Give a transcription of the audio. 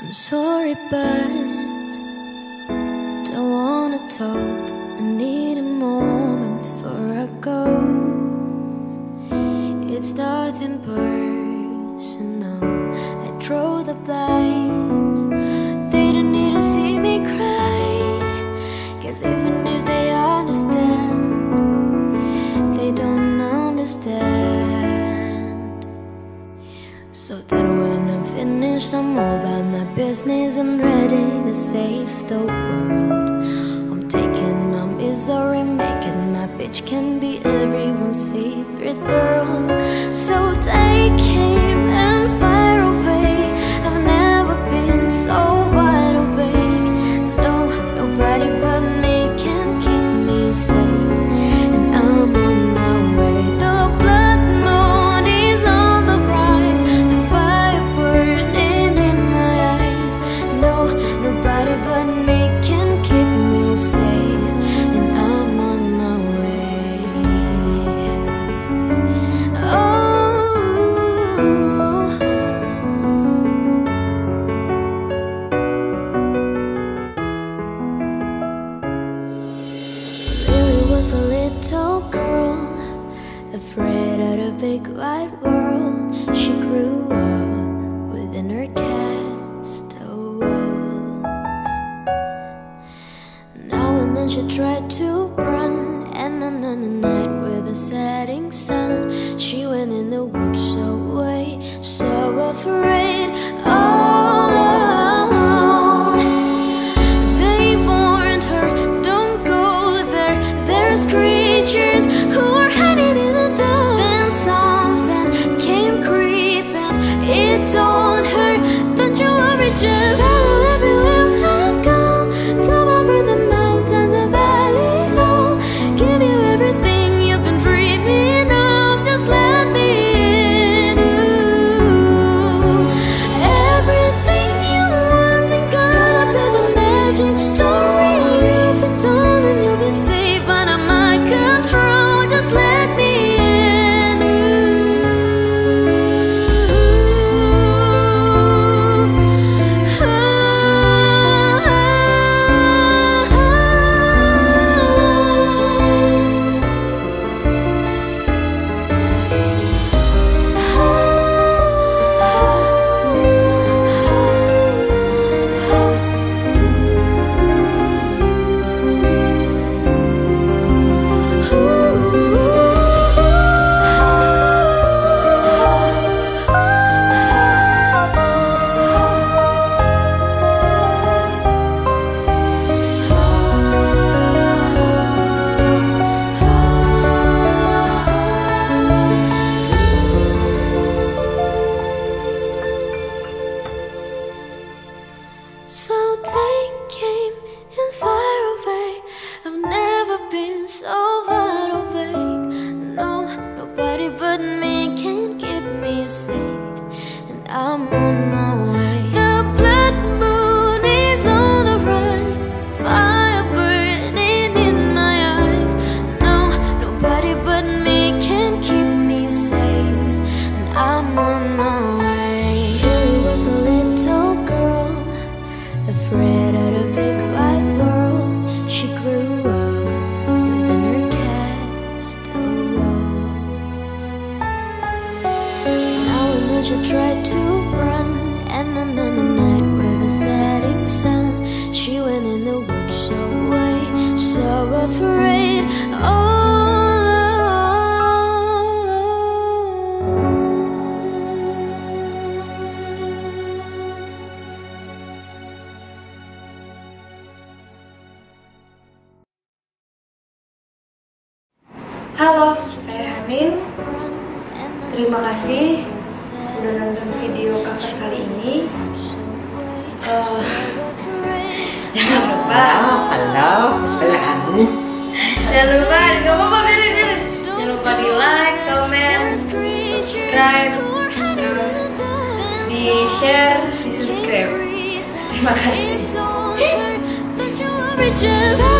sorry, but don't wanna talk. I need a moment before I go. It's nothing personal. I draw the blinds. They don't need to see me cry, 'cause even if they understand, they don't understand. So that when I'm finished, I'm all about my business and ready to save the world. I'm taking my misery, making my bitch can be everyone's favorite girl. So take him and fire away. I've never been so wide awake. No, nobody but me can keep me safe, and I'm on my way. The blood moon is on the rise, the fire burning in my eyes. No, nobody but me can keep me safe, and I'm on my way. Lily was a little girl, afraid of the big wide world. She grew up within her castle walls. Now and then she tried to run, and then on the night with the setting sun, she went in the woods away, so afraid, all alone. They warned her, don't go there, there's creatures who are hiding in the dark. Then something came creeping, it told her, don't you worry, just follow everywhere I go. Top over the mountains and valley low, give you everything you've been dreaming of, just let me in. Ooh. Everything you want ain't gonna be the magic story. If it's done and you'll be safe under my control, just let me in. So take aim and fire away. I've never been so wide awake. No, nobody but me can keep me safe, and I'm on my way. The blood moon is on the rise, fire burning in my eyes. No, nobody but me can keep me safe, and I'm on my way. Lily was a little girl, afraid of the big wide world. She grew up within her castle walls. Now and then she tried to run, and then on the night with the setting sun, she went in the woods away, so afraid, all alone. Halo, saya Hamin. Terima kasih udah nonton video cover kali ini. Jangan lupa. Halo, saya Hamin. Jangan lupa, gak apa-apa, biarin. Jangan lupa di like, comment, subscribe, terus di share, di subscribe. Terima kasih.